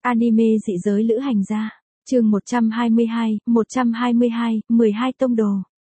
Anime dị giới lữ hành gia. Chương 122, 12 tông đồ.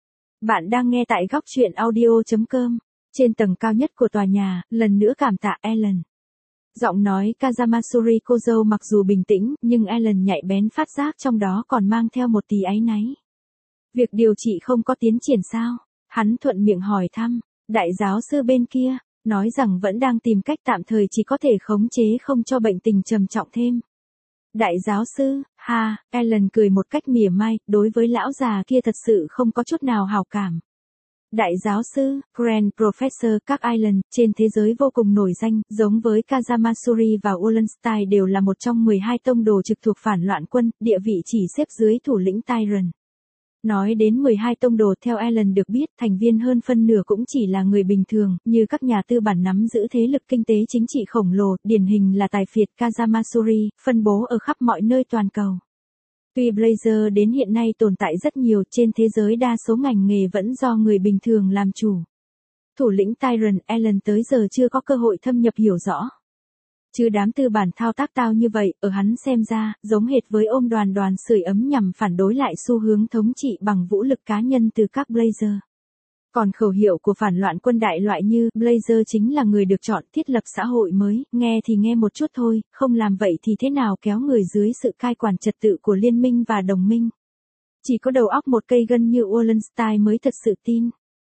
Bạn đang nghe tại góc truyện audio.com. Trên tầng cao nhất của tòa nhà, lần nữa cảm tạ Ellen. Giọng nói Kazamasuri Kozo mặc dù bình tĩnh, nhưng Ellen nhạy bén phát giác trong đó còn mang theo một tí áy náy. Việc điều trị không có tiến triển sao? Hắn thuận miệng hỏi thăm. Đại giáo sư bên kia, nói rằng vẫn đang tìm cách tạm thời chỉ có thể khống chế không cho bệnh tình trầm trọng thêm. Đại giáo sư, ha, Ellen cười một cách mỉa mai, đối với lão già kia thật sự không có chút nào hảo cảm. Đại giáo sư, Grand Professor các Island, trên thế giới vô cùng nổi danh, giống với Kazamasuri và Wallenstein đều là một trong 12 tông đồ trực thuộc phản loạn quân, địa vị chỉ xếp dưới thủ lĩnh Tyrant. Nói đến 12 tông đồ theo Ellen được biết, thành viên hơn phân nửa cũng chỉ là người bình thường, như các nhà tư bản nắm giữ thế lực kinh tế chính trị khổng lồ, điển hình là tài phiệt Kazamasuri, phân bố ở khắp mọi nơi toàn cầu. Tuy Blazer đến hiện nay tồn tại rất nhiều, trên thế giới đa số ngành nghề vẫn do người bình thường làm chủ. Thủ lĩnh Tyrant Ellen tới giờ chưa có cơ hội thâm nhập hiểu rõ. Chứ đám tư bản thao tác tao như vậy, ở hắn xem ra, giống hệt với ôm đoàn sưởi ấm nhằm phản đối lại xu hướng thống trị bằng vũ lực cá nhân từ các Blazer. Còn khẩu hiệu của phản loạn quân đại loại như Blazer chính là người được chọn thiết lập xã hội mới, nghe thì nghe một chút thôi, không làm vậy thì thế nào kéo người dưới sự cai quản trật tự của liên minh và đồng minh. Chỉ có đầu óc một cây gân như Wallenstein mới thật sự tin.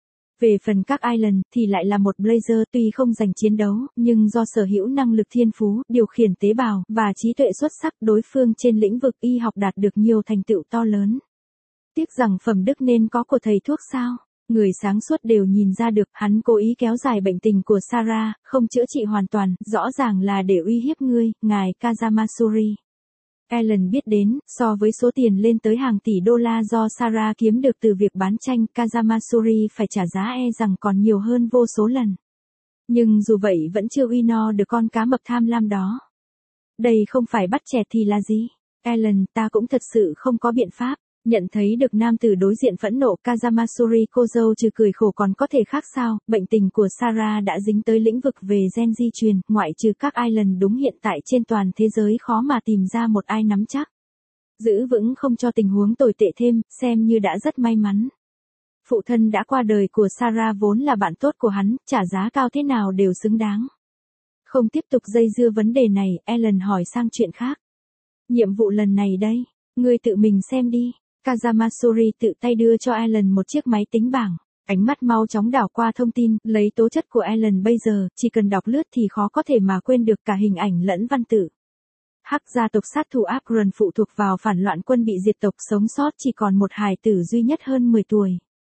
Về phần các Island thì lại là một Blazer tuy không giành chiến đấu, nhưng do sở hữu năng lực thiên phú, điều khiển tế bào, và trí tuệ xuất sắc đối phương trên lĩnh vực y học đạt được nhiều thành tựu to lớn. Tiếc rằng phẩm đức nên có của thầy thuốc sao? Người sáng suốt đều nhìn ra được, hắn cố ý kéo dài bệnh tình của Sarah, không chữa trị hoàn toàn, rõ ràng là để uy hiếp ngươi, ngài Kazamasuri. Ellen biết đến, so với số tiền lên tới hàng tỷ đô la do Sarah kiếm được từ việc bán tranh, Kazamasuri phải trả giá rằng còn nhiều hơn vô số lần. Nhưng dù vậy vẫn chưa uy no được con cá mập tham lam đó. Đây không phải bắt chẹt thì là gì? Ellen, ta cũng thật sự không có biện pháp. Nhận thấy được nam tử đối diện phẫn nộ, Kazamasuri Kozo trừ cười khổ còn có thể khác sao, bệnh tình của Sarah đã dính tới lĩnh vực về gen di truyền, ngoại trừ các Island đúng hiện tại trên toàn thế giới khó mà tìm ra một ai nắm chắc. Giữ vững không cho tình huống tồi tệ thêm, xem như đã rất may mắn. Phụ thân đã qua đời của Sarah vốn là bạn tốt của hắn, trả giá cao thế nào đều xứng đáng. Không tiếp tục dây dưa vấn đề này, Ellen hỏi sang chuyện khác. Nhiệm vụ lần này đây, ngươi tự mình xem đi. Kazamasuri tự tay đưa cho Ellen một chiếc máy tính bảng. Ánh mắt mau chóng đảo qua thông tin, lấy tố chất của Ellen bây giờ, chỉ cần đọc lướt thì khó có thể mà quên được cả hình ảnh lẫn văn tự. Hắc gia tộc sát thủ Akron phụ thuộc vào phản loạn quân bị diệt tộc, sống sót chỉ còn một hài tử duy nhất hơn 10 tuổi.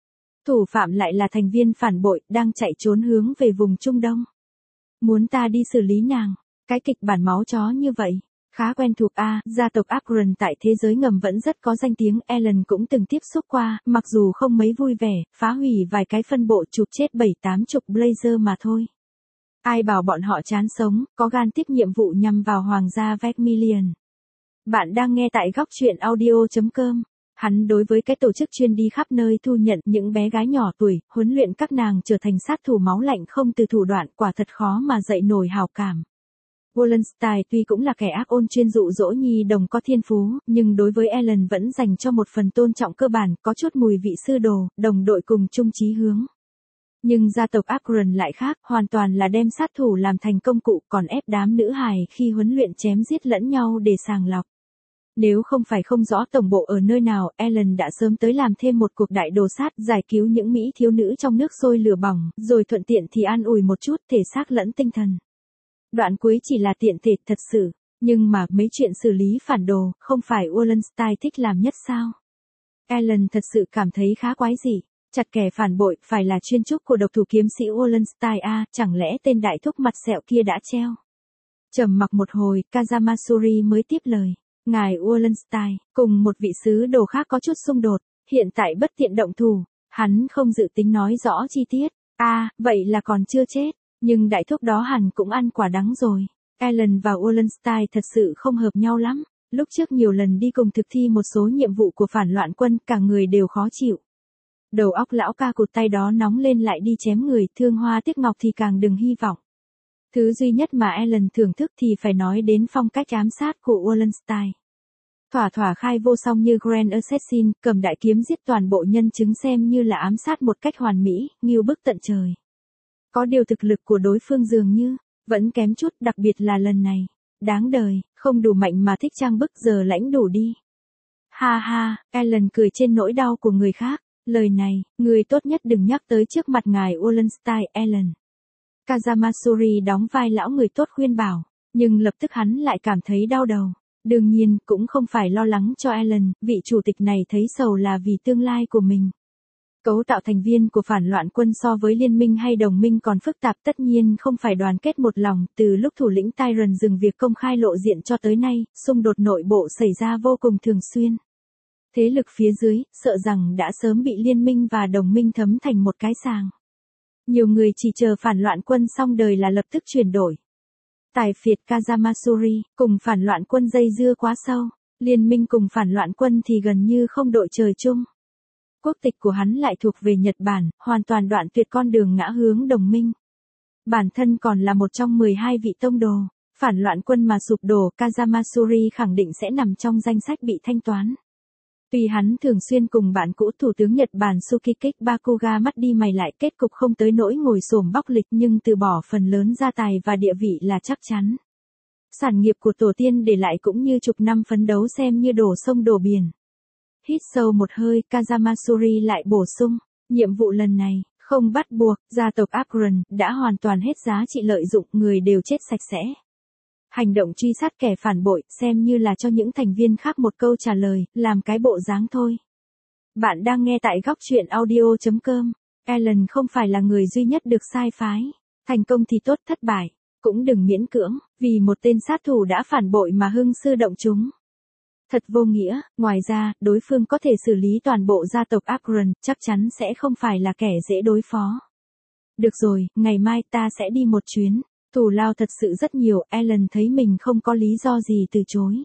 Thủ phạm lại là thành viên phản bội, đang chạy trốn hướng về vùng Trung Đông. Muốn ta đi xử lý nàng, cái kịch bản máu chó như vậy. Khá quen thuộc gia tộc Akron tại thế giới ngầm vẫn rất có danh tiếng, Ellen cũng từng tiếp xúc qua, mặc dù không mấy vui vẻ, phá hủy vài cái phân bộ chụp chết 7-8 chục Blazer mà thôi. Ai bảo bọn họ chán sống, có gan tiếp nhiệm vụ nhằm vào Hoàng gia Vermilion. Bạn đang nghe tại góc truyện audio.com. Hắn đối với cái tổ chức chuyên đi khắp nơi thu nhận những bé gái nhỏ tuổi, huấn luyện các nàng trở thành sát thủ máu lạnh không từ thủ đoạn, quả thật khó mà dậy nổi hảo cảm. Wallenstein tuy cũng là kẻ ác ôn chuyên dụ dỗ nhi đồng có thiên phú, nhưng đối với Ellen vẫn dành cho một phần tôn trọng cơ bản, có chút mùi vị sư đồ, đồng đội cùng chung chí hướng. Nhưng gia tộc Akron lại khác, hoàn toàn là đem sát thủ làm thành công cụ, còn ép đám nữ hài khi huấn luyện chém giết lẫn nhau để sàng lọc. Nếu không phải không rõ tổng bộ ở nơi nào, Ellen đã sớm tới làm thêm một cuộc đại đồ sát, giải cứu những mỹ thiếu nữ trong nước sôi lửa bỏng, rồi thuận tiện thì an ủi một chút thể xác lẫn tinh thần. Đoạn cuối chỉ là tiện thể thật sự, nhưng mà mấy chuyện xử lý phản đồ, không phải Wallenstein thích làm nhất sao? Ellen thật sự cảm thấy khá quái dị, chặt kẻ phản bội phải là chuyên trúc của độc thủ kiếm sĩ Wallenstein chẳng lẽ tên đại thúc mặt sẹo kia đã treo? Trầm mặc một hồi, Kazamasuri mới tiếp lời, ngài Wallenstein, cùng một vị sứ đồ khác có chút xung đột, hiện tại bất tiện động thủ, hắn không dự tính nói rõ chi tiết, vậy là còn chưa chết. Nhưng đại thúc đó hẳn cũng ăn quả đắng rồi. Ellen và Wallenstein thật sự không hợp nhau lắm. Lúc trước nhiều lần đi cùng thực thi một số nhiệm vụ của phản loạn quân, cả người đều khó chịu. Đầu óc lão ca cụt tay đó nóng lên lại đi chém người, thương hoa tiếc ngọc thì càng đừng hy vọng. Thứ duy nhất mà Ellen thưởng thức thì phải nói đến phong cách ám sát của Wallenstein. Thỏa thỏa khai vô song như Grand Assassin, cầm đại kiếm giết toàn bộ nhân chứng xem như là ám sát một cách hoàn mỹ, nghiêu bức tận trời. Có điều thực lực của đối phương dường như vẫn kém chút, đặc biệt là lần này. Đáng đời, không đủ mạnh mà thích trang bức, giờ lãnh đủ đi. Ha ha, Ellen cười trên nỗi đau của người khác. Lời này, người tốt nhất đừng nhắc tới trước mặt ngài Wallenstein, Ellen. Kazamasuri đóng vai lão người tốt khuyên bảo, nhưng lập tức hắn lại cảm thấy đau đầu. Đương nhiên, cũng không phải lo lắng cho Ellen, vị chủ tịch này thấy sầu là vì tương lai của mình. Cấu tạo thành viên của phản loạn quân so với liên minh hay đồng minh còn phức tạp, tất nhiên không phải đoàn kết một lòng. Từ lúc thủ lĩnh Tyrion dừng việc công khai lộ diện cho tới nay, xung đột nội bộ xảy ra vô cùng thường xuyên. Thế lực phía dưới, sợ rằng đã sớm bị liên minh và đồng minh thấm thành một cái sàng. Nhiều người chỉ chờ phản loạn quân xong đời là lập tức chuyển đổi. Tài phiệt Kazamasuri, cùng phản loạn quân dây dưa quá sâu, liên minh cùng phản loạn quân thì gần như không đội trời chung. Quốc tịch của hắn lại thuộc về Nhật Bản, hoàn toàn đoạn tuyệt con đường ngã hướng đồng minh. Bản thân còn là một trong 12 vị tông đồ, phản loạn quân mà sụp đổ, Kazamasuri khẳng định sẽ nằm trong danh sách bị thanh toán. Tuy hắn thường xuyên cùng bạn cũ Thủ tướng Nhật Bản Sukikik Bakuga mắt đi mày lại, kết cục không tới nỗi ngồi xổm bóc lịch, nhưng từ bỏ phần lớn gia tài và địa vị là chắc chắn. Sản nghiệp của tổ tiên để lại cũng như chục năm phấn đấu xem như đổ sông đổ biển. Hít sâu một hơi, Kazamasuri lại bổ sung, nhiệm vụ lần này, không bắt buộc, gia tộc Akron đã hoàn toàn hết giá trị lợi dụng, người đều chết sạch sẽ. Hành động truy sát kẻ phản bội, xem như là cho những thành viên khác một câu trả lời, làm cái bộ dáng thôi. Bạn đang nghe tại góc truyện audio.com. Ellen không phải là người duy nhất được sai phái. Thành công thì tốt, thất bại, cũng đừng miễn cưỡng, vì một tên sát thủ đã phản bội mà hưng sư động chúng. Thật vô nghĩa, ngoài ra, đối phương có thể xử lý toàn bộ gia tộc Akron, chắc chắn sẽ không phải là kẻ dễ đối phó. Được rồi, ngày mai ta sẽ đi một chuyến. Thù lao thật sự rất nhiều, Ellen thấy mình không có lý do gì từ chối.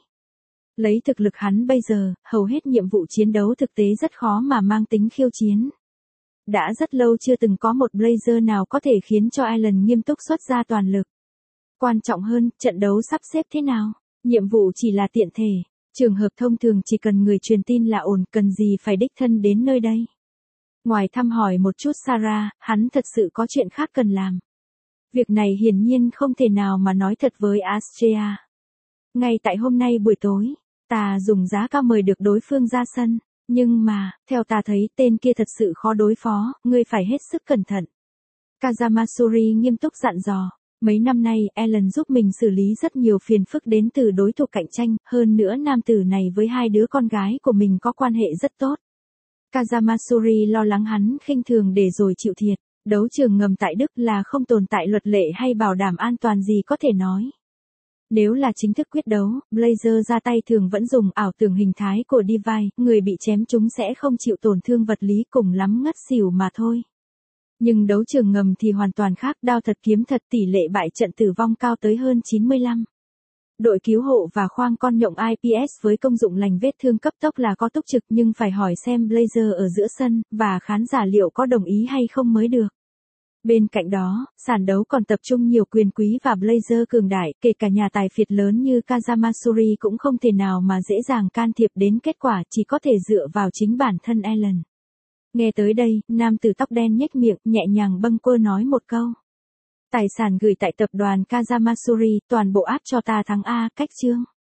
Lấy thực lực hắn bây giờ, hầu hết nhiệm vụ chiến đấu thực tế rất khó mà mang tính khiêu chiến. Đã rất lâu chưa từng có một Blazer nào có thể khiến cho Ellen nghiêm túc xuất ra toàn lực. Quan trọng hơn, trận đấu sắp xếp thế nào? Nhiệm vụ chỉ là tiện thể. Trường hợp thông thường chỉ cần người truyền tin là ổn, cần gì phải đích thân đến nơi đây. Ngoài thăm hỏi một chút Sarah, hắn thật sự có chuyện khác cần làm. Việc này hiển nhiên không thể nào mà nói thật với Astrea. Ngay tại hôm nay buổi tối, ta dùng giá cao mời được đối phương ra sân, nhưng mà, theo ta thấy tên kia thật sự khó đối phó, ngươi phải hết sức cẩn thận. Kazamasuri nghiêm túc dặn dò. Mấy năm nay, Ellen giúp mình xử lý rất nhiều phiền phức đến từ đối thủ cạnh tranh, hơn nữa nam tử này với hai đứa con gái của mình có quan hệ rất tốt. Kazamasuri lo lắng hắn khinh thường để rồi chịu thiệt. Đấu trường ngầm tại Đức là không tồn tại luật lệ hay bảo đảm an toàn gì có thể nói. Nếu là chính thức quyết đấu, Blazer ra tay thường vẫn dùng ảo tưởng hình thái của Divine, người bị chém trúng sẽ không chịu tổn thương vật lý, cùng lắm ngất xỉu mà thôi. Nhưng đấu trường ngầm thì hoàn toàn khác, đao thật kiếm thật, tỷ lệ bại trận tử vong cao tới hơn 95. Đội cứu hộ và khoang con nhộng IPS với công dụng lành vết thương cấp tốc là có túc trực, nhưng phải hỏi xem Blazer ở giữa sân, và khán giả liệu có đồng ý hay không mới được. Bên cạnh đó, sàn đấu còn tập trung nhiều quyền quý và Blazer cường đại, kể cả nhà tài phiệt lớn như Kazamasuri cũng không thể nào mà dễ dàng can thiệp đến kết quả, chỉ có thể dựa vào chính bản thân Ellen. Nghe tới đây, nam tử tóc đen nhếch miệng, nhẹ nhàng bâng quơ nói một câu. Tài sản gửi tại tập đoàn Kazamasuri, toàn bộ áp cho ta thắng A, cách chương.